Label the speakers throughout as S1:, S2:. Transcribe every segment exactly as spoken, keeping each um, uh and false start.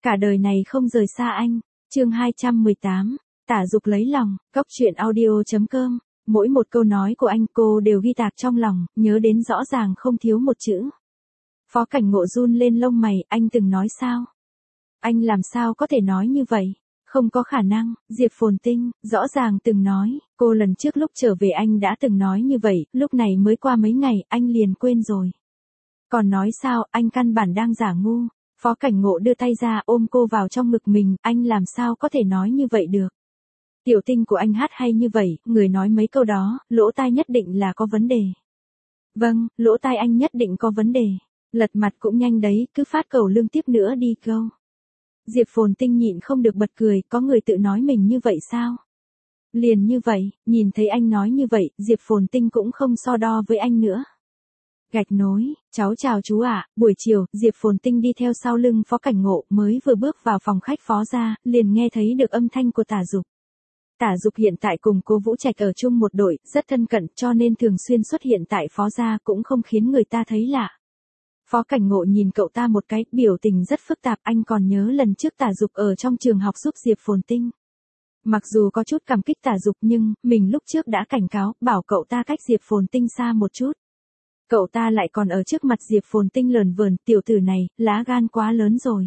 S1: Cả đời này không rời xa anh. Chương hai trăm mười tám. Tả Dục lấy lòng. Góc truyện audio chấm com. Mỗi một câu nói của anh cô đều ghi tạc trong lòng, nhớ đến rõ ràng không thiếu một chữ. Phó Cảnh Ngộ run lên lông mày, anh từng nói sao? Anh làm sao có thể nói như vậy? Không có khả năng. Diệp Phồn Tinh, rõ ràng từng nói, cô lần trước lúc trở về anh đã từng nói như vậy, lúc này mới qua mấy ngày, anh liền quên rồi. Còn nói sao, anh căn bản đang giả ngu. Phó Cảnh Ngộ đưa tay ra ôm cô vào trong ngực mình, anh làm sao có thể nói như vậy được. Tiểu Tinh của anh hát hay như vậy, người nói mấy câu đó, lỗ tai nhất định là có vấn đề. Vâng, lỗ tai anh nhất định có vấn đề. Lật mặt cũng nhanh đấy, cứ phát cầu lương tiếp nữa đi câu. Diệp Phồn Tinh nhịn không được bật cười, có người tự nói mình như vậy sao? Liền như vậy, nhìn thấy anh nói như vậy, Diệp Phồn Tinh cũng không so đo với anh nữa. Gạch nối, cháu chào chú ạ, buổi chiều, Diệp Phồn Tinh đi theo sau lưng Phó Cảnh Ngộ, mới vừa bước vào phòng khách Phó ra, liền nghe thấy được âm thanh của Tả Dục. Tả Dục hiện tại cùng cô Vũ Trạch ở chung một đội, rất thân cận, cho nên thường xuyên xuất hiện tại Phó gia cũng không khiến người ta thấy lạ. Phó Cảnh Ngộ nhìn cậu ta một cái, biểu tình rất phức tạp, anh còn nhớ lần trước Tả Dục ở trong trường học giúp Diệp Phồn Tinh. Mặc dù có chút cảm kích Tả Dục nhưng, mình lúc trước đã cảnh cáo, bảo cậu ta cách Diệp Phồn Tinh xa một chút. Cậu ta lại còn ở trước mặt Diệp Phồn Tinh lờn vờn, tiểu tử này, lá gan quá lớn rồi.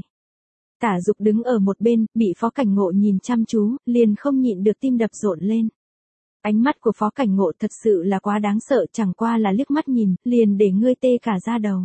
S1: Tả Dục đứng ở một bên, bị Phó Cảnh Ngộ nhìn chăm chú, liền không nhịn được tim đập rộn lên. Ánh mắt của Phó Cảnh Ngộ thật sự là quá đáng sợ, chẳng qua là liếc mắt nhìn, liền để ngươi tê cả da đầu.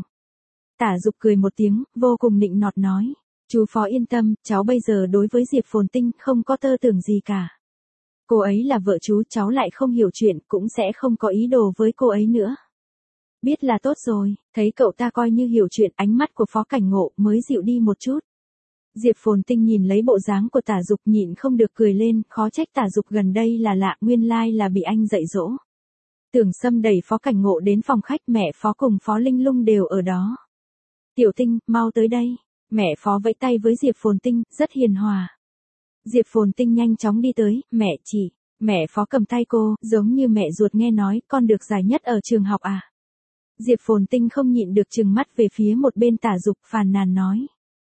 S1: Tả Dục cười một tiếng, vô cùng nịnh nọt nói, chú Phó yên tâm, cháu bây giờ đối với Diệp Phồn Tinh không có tơ tưởng gì cả. Cô ấy là vợ chú, cháu lại không hiểu chuyện, cũng sẽ không có ý đồ với cô ấy nữa. Biết là tốt rồi, thấy cậu ta coi như hiểu chuyện, ánh mắt của Phó Cảnh Ngộ mới dịu đi một chút. Diệp Phồn Tinh nhìn lấy bộ dáng của Tả Dục nhịn không được cười lên, khó trách Tả Dục gần đây là lạ, nguyên lai là bị anh dạy dỗ. Tưởng Sâm đẩy Phó Cảnh Ngộ đến phòng khách, mẹ Phó cùng Phó Linh Lung đều ở đó. Tiểu Tinh, mau tới đây. Mẹ Phó vẫy tay với Diệp Phồn Tinh, rất hiền hòa. Diệp Phồn Tinh nhanh chóng đi tới, mẹ chỉ. Mẹ Phó cầm tay cô, giống như mẹ ruột, nghe nói con được giải nhất ở trường học à. Diệp Phồn Tinh không nhịn được trừng mắt về phía một bên Tả Dục, phàn nàn nói.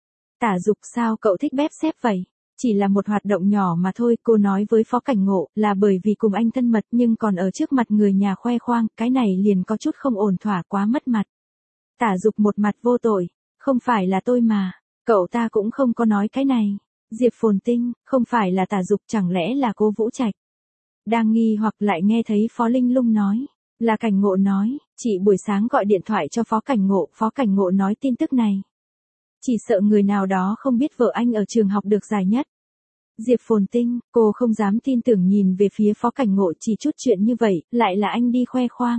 S1: Tả Dục, sao cậu thích bép xép vậy? Chỉ là một hoạt động nhỏ mà thôi, cô nói với Phó Cảnh Ngộ, là bởi vì cùng anh thân mật nhưng còn ở trước mặt người nhà khoe khoang, cái này liền có chút không ổn thỏa, quá mất mặt. Tả Dục một mặt vô tội, không phải là tôi mà, cậu ta cũng không có nói cái này. Diệp Phồn Tinh, không phải là Tả Dục, chẳng lẽ là cô Vũ Trạch? Đang nghi hoặc lại nghe thấy Phó Linh Lung nói, là Cảnh Ngộ nói, chị buổi sáng gọi điện thoại cho Phó Cảnh Ngộ, Phó Cảnh Ngộ nói tin tức này. Chỉ sợ người nào đó không biết vợ anh ở trường học được giải nhất. Diệp Phồn Tinh, cô không dám tin tưởng nhìn về phía Phó Cảnh Ngộ, chỉ chút chuyện như vậy, lại là anh đi khoe khoang.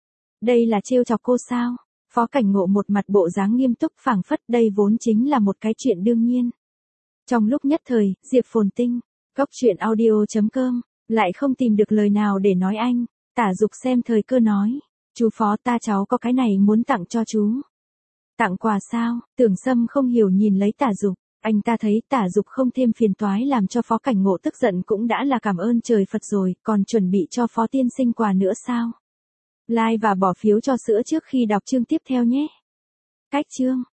S1: Đây là trêu chọc cô sao? Phó Cảnh Ngộ một mặt bộ dáng nghiêm túc, phảng phất đây vốn chính là một cái chuyện đương nhiên. Trong lúc nhất thời, Diệp Phồn Tinh, góc truyện audio chấm com, lại không tìm được lời nào để nói anh. Tả Dục xem thời cơ nói, chú Phó, ta cháu có cái này muốn tặng cho chú. Tặng quà sao? Tưởng Sâm không hiểu nhìn lấy Tả Dục, anh ta thấy Tả Dục không thêm phiền toái làm cho Phó Cảnh Ngộ tức giận cũng đã là cảm ơn trời Phật rồi, còn chuẩn bị cho Phó tiên sinh quà nữa sao? Like và bỏ phiếu cho sữa trước khi đọc chương tiếp theo nhé. Cách chương